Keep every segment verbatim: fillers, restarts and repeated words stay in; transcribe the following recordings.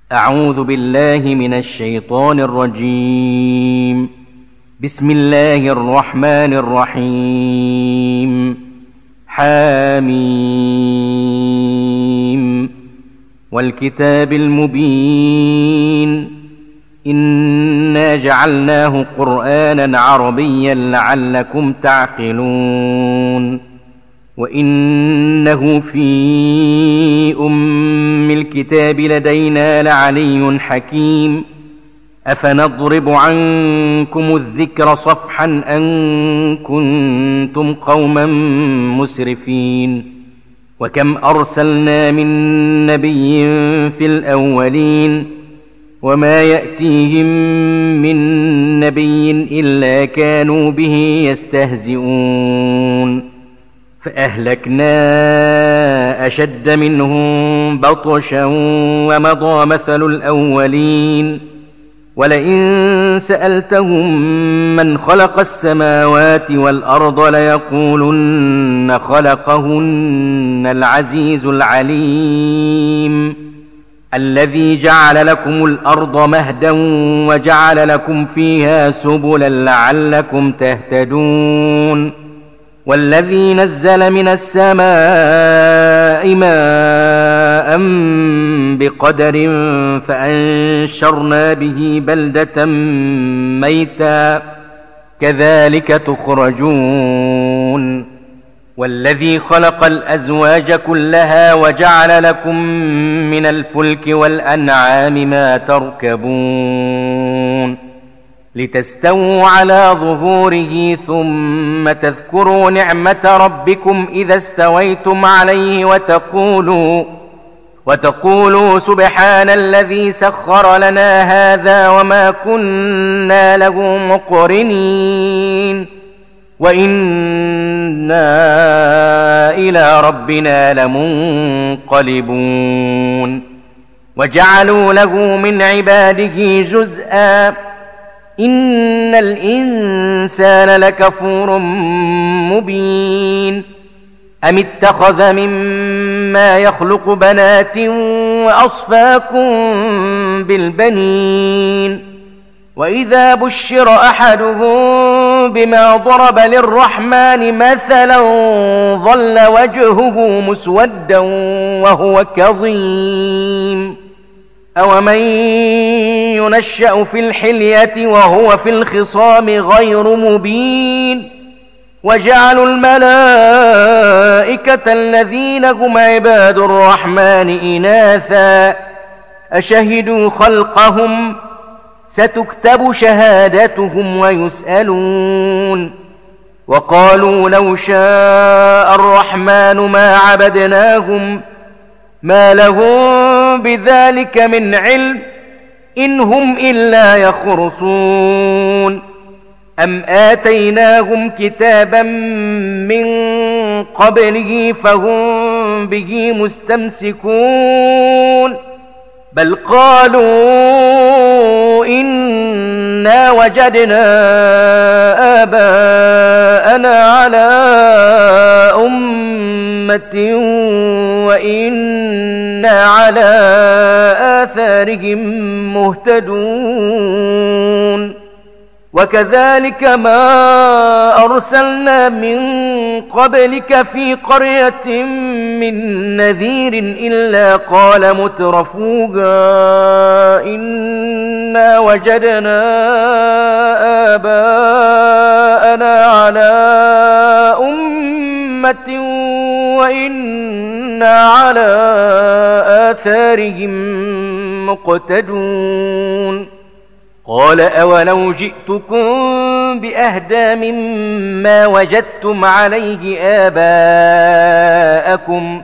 أعوذ بالله من الشيطان الرجيم. بسم الله الرحمن الرحيم. حاميم والكتاب المبين إنا جعلناه قرآنا عربيا لعلكم تعقلون وإنه في أم الكتاب لدينا لعلي حكيم أفنضرب عنكم الذكر صفحا أن كنتم قوما مسرفين وكم أرسلنا من نبي في الأولين وما يأتيهم من نبي إلا كانوا به يستهزئون فأهلكنا أشد منهم بطشا ومضى مثل الأولين ولئن سألتهم من خلق السماوات والأرض ليقولن خلقهن العزيز العليم الذي جعل لكم الأرض مهدا وجعل لكم فيها سبلا لعلكم تهتدون والذي نزل من السماء ماء بقدر فأنشرنا به بلدة ميتا كذلك تخرجون والذي خلق الأزواج كلها وجعل لكم من الفلك والأنعام ما تركبون لتستووا على ظهوره ثم تذكروا نعمة ربكم إذا استويتم عليه وتقولوا وتقولوا سبحان الذي سخر لنا هذا وما كنا له مقرنين وإنا إلى ربنا لمنقلبون وجعلوا له من عباده جزءا إن الإنسان لكفور مبين أم اتخذ مما يخلق بنات وأصفاكم بالبنين وإذا بشر أحدهم بما ضرب للرحمن مثلا ظل وجهه مسودا وهو كظيم أومن ينشأ في الحلية وهو في الخصام غير مبين وجعلوا الملائكة الذين هم عباد الرحمن إناثا أشهدوا خلقهم ستكتب شهادتهم ويسألون وقالوا لو شاء الرحمن ما عبدناهم ما لهم بذلك من علم إن هم إلا يخرصون أم آتيناهم كتابا من قبله فهم به مستمسكون بل قالوا إنا وجدنا آباءنا على أمة وإنا على آثارهم مهتدون وكذلك ما أرسلنا من قبلك في قرية من نذير إلا قال مترفوها إنا وجدنا آباءنا على أمة وإنا على آثارهم مقتدون قال أولو جئتكم بأهدى مما وجدتم عليه آباءكم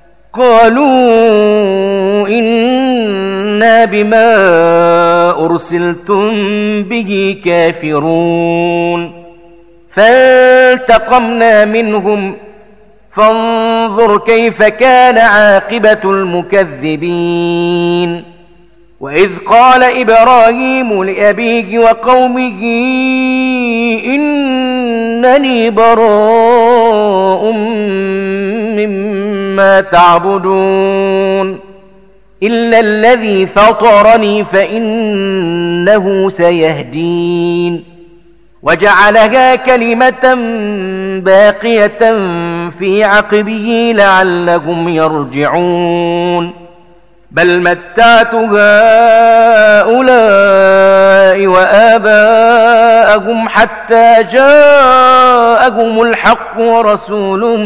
قالوا إنا بما أرسلتم به كافرون فانتقمنا منهم فانظر كيف كان عاقبة المكذبين وإذ قال إبراهيم لأبيه وقومه إنني براء مما تعبدون إلا الذي فطرني فإنه سيهدين وجعلها كلمة باقية في عقبه لعلهم يرجعون بل متعت هؤلاء وآباءهم حتى جاءهم الحق ورسول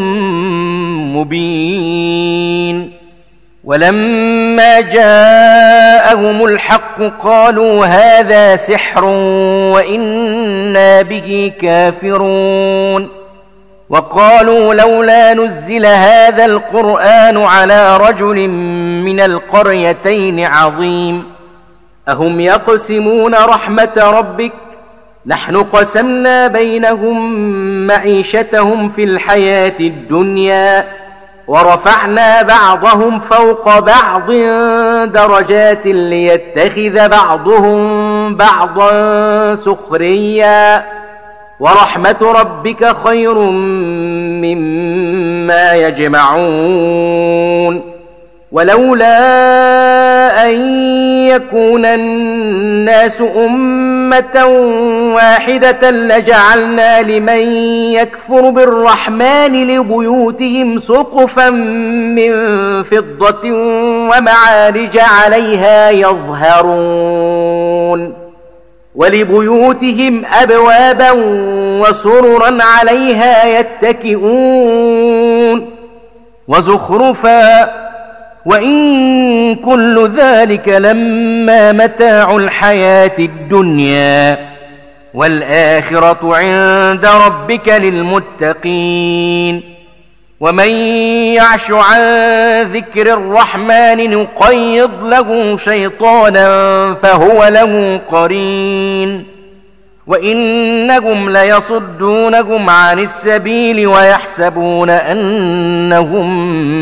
مبين ولما جاءهم الحق قالوا هذا سحر وإنا به كافرون وقالوا لولا نزل هذا القرآن على رجل من القريتين عظيم أهم يقسمون رحمة ربك نحن قسمنا بينهم معيشتهم في الحياة الدنيا ورفعنا بعضهم فوق بعض درجات ليتخذ بعضهم بعضا سخريا ورحمة ربك خير مما يجمعون ولولا أن يكون الناس أمة واحدة لجعلنا لمن يكفر بالرحمن لبيوتهم سقفا من فضة ومعارج عليها يظهرون ولبيوتهم أبوابا وسررا عليها يتكئون وزخرفا وإن كل ذلك لما متاع الحياة الدنيا والآخرة عند ربك للمتقين ومن يعش عن ذكر الرحمن نقيض له شيطانا فهو له قرين وإنهم ليصدونهم عن السبيل ويحسبون أنهم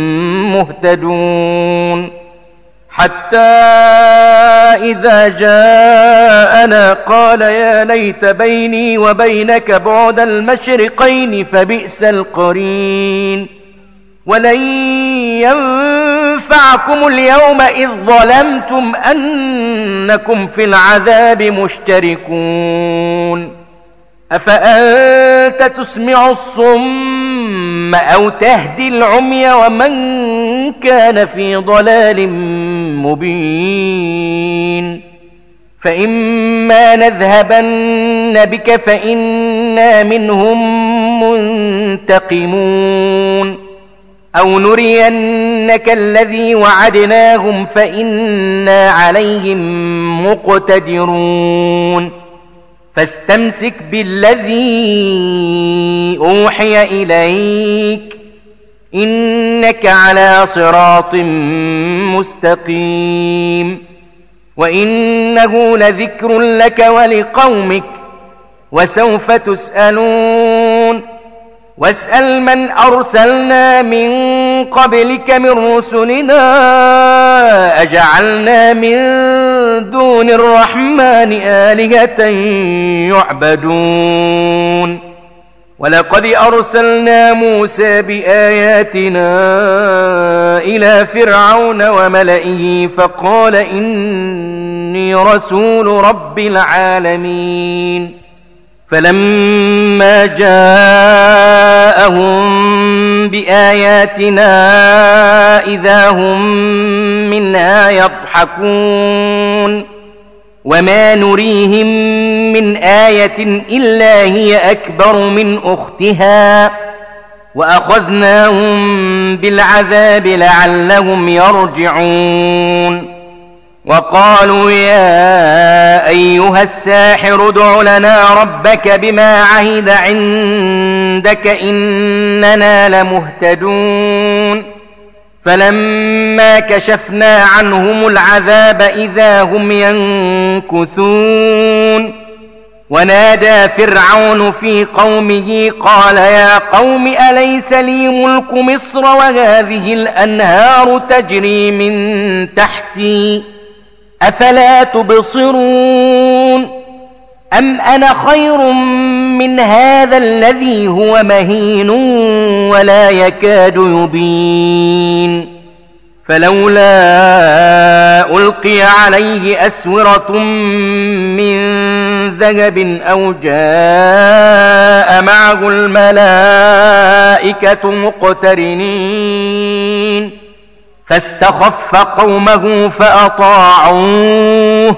مهتدون حتى إذا جاءنا قال يا ليت بيني وبينك بعد المشرقين فبئس القرين ولن ينفعكم اليوم إذ ظلمتم أنكم في العذاب مشتركون أفأنت تسمع الصم أو تهدي العمي ومن كان في ضلال مبين فإما نذهبن بك فإنا منهم منتقمون أو نرينك الذي وعدناهم فإنا عليهم مقتدرون فاستمسك بالذي أوحي إليك إنك على صراط مستقيم وإنه لذكر لك ولقومك وسوف تسألون واسأل من أرسلنا من قبلك من رسلنا أجعلنا من دون الرحمن آلهة يعبدون ولقد أرسلنا موسى بآياتنا إلى فرعون وملئه فقال إني رسول رب العالمين فلما جاءهم بآياتنا إذا هم منها يضحكون وما نريهم من آية إلا هي أكبر من أختها وأخذناهم بالعذاب لعلهم يرجعون وقالوا يا أيها الساحر ادع لنا ربك بما عهد عندك إننا لمهتدون فلما كشفنا عنهم العذاب إذا هم ينكثون ونادى فرعون في قومه قال يا قوم أليس لي ملك مصر وهذه الأنهار تجري من تحتي أفلا تبصرون أم أنا خير من هذا الذي هو مهين ولا يكاد يبين فلولا ألقي عليه أسورة من ذهب أو جاء معه الملائكة مقترنين فاستخف قومه فأطاعوه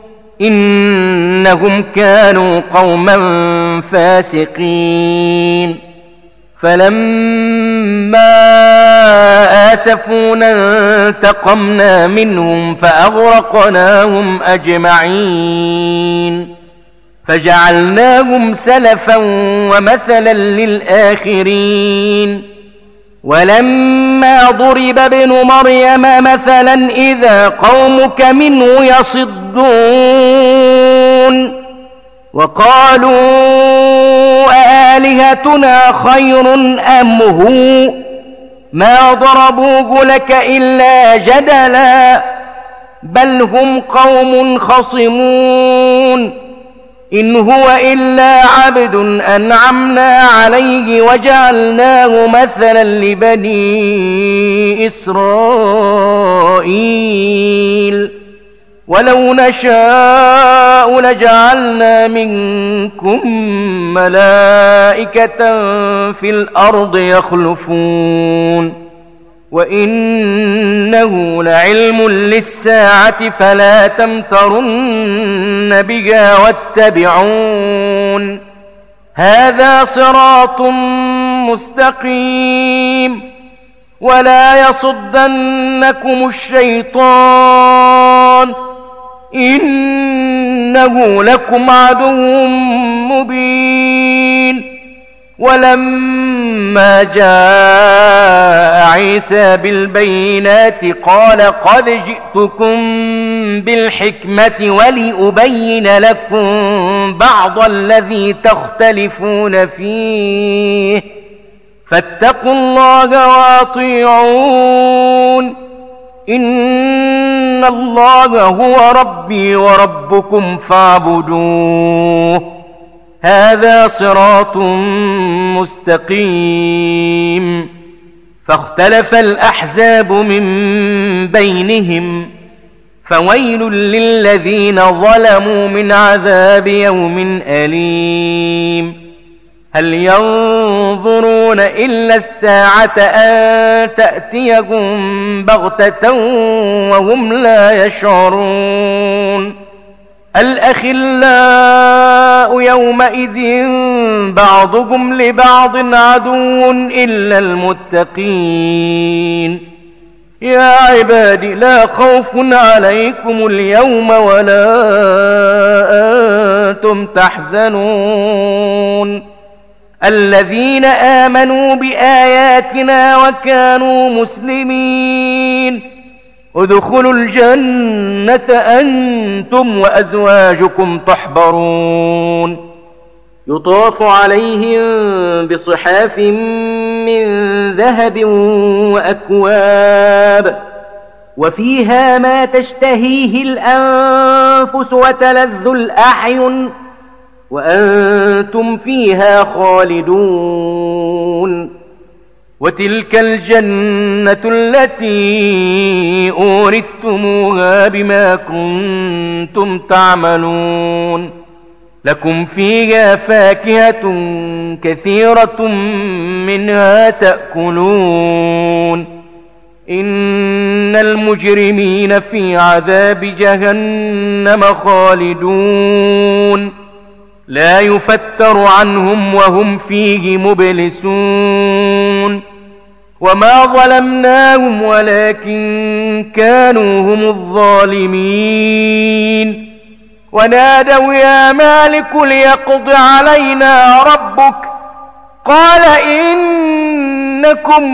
إنهم كانوا قوما فاسقين فلما آسفونا انتقمنا منهم فأغرقناهم أجمعين فجعلناهم سلفا ومثلا للآخرين ولما ضرب ابن مريم مثلا إذا قومك منه يصدون وقالوا أآلهتنا خير أم هو ما ضربوه لك إلا جدلا بل هم قوم خصمون إن هو إلا عبد أنعمنا عليه وجعلناه مثلا لبني إسرائيل ولو نشاء لجعلنا منكم ملائكة في الأرض يخلفون وإنه لعلم للساعة فلا تمترن بها واتبعون هذا صراط مستقيم ولا يصدنكم الشيطان إنه لكم عدو مبين ولما جاء عيسى بالبينات قال قد جئتكم بالحكمة ولأبين لكم بعض الذي تختلفون فيه فاتقوا الله وأطيعون إن الله هو ربي وربكم فاعبدوه هذا صراط مستقيم فاختلف الأحزاب من بينهم فويل للذين ظلموا من عذاب يوم أليم هل ينظرون إلا الساعة أن تأتيهم بغتة وهم لا يشعرون الأخلاء يومئذ بعضهم لبعض عدو إلا المتقين يا عباد لا خوف عليكم اليوم ولا أنتم تحزنون الذين آمنوا بآياتنا وكانوا مسلمين ادخلوا الجنة أنتم وأزواجكم تحبرون يطاف عليهم بصحاف من ذهب وأكواب وفيها ما تشتهيه الأنفس وتلذ الأعين وأنتم فيها خالدون وتلك الجنة التي أورثتموها بما كنتم تعملون لكم فيها فاكهة كثيرة منها تأكلون إن المجرمين في عذاب جهنم خالدون لا يفتر عنهم وهم فيه مبلسون وما ظلمناهم ولكن كانوا هم الظالمين ونادوا يا مالك ليقض علينا ربك قال إنكم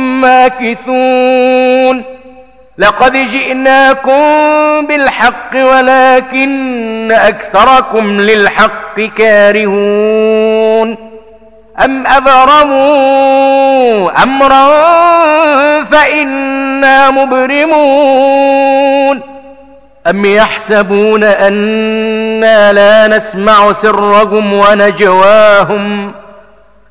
ماكثون لقد جئناكم بالحق ولكن أكثركم للحق كارهون أم أبرموا أمرا فإنا مبرمون أم يحسبون أنا لا نسمع سرهم ونجواهم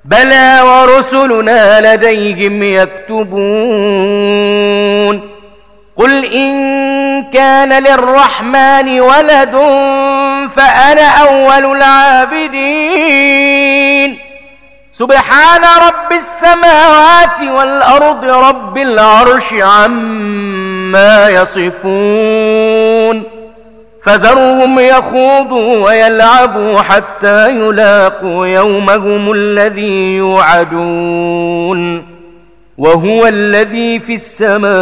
بلى ورسلنا لديهم يكتبون قل إن كان للرحمن ولد فأنا أول العابدين سبحان رب السماوات والأرض رب العرش عما يصفون فذرهم يخوضوا ويلعبوا حتى يلاقوا يومهم الذي يوعدون وهو الذي في السماء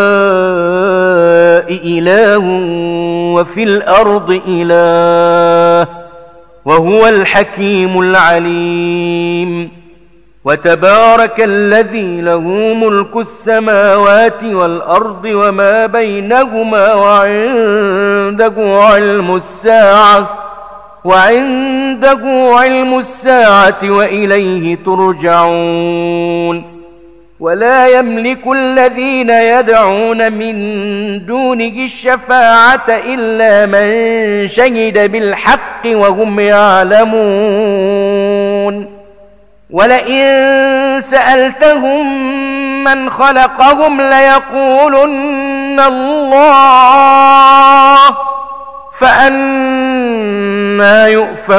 إله وفي الأرض إله وهو الحكيم العليم وتبارك الذي له ملك السماوات والأرض وما بينهما وعنده علم الساعة وعنده علم الساعة وإليه ترجعون ولا يملك الذين يدعون من دونه الشفاعة إلا من شهد بالحق وهم يعلمون ولئن سألتهم من خلقهم ليقولن الله فأنى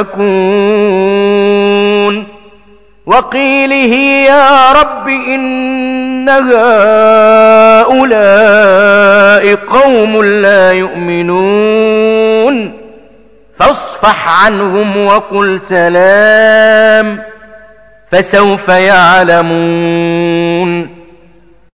يؤفكون وقيله يا رب إن هؤلاء قوم لا يؤمنون فاصفح عنهم وقل سلام فسوف يعلمون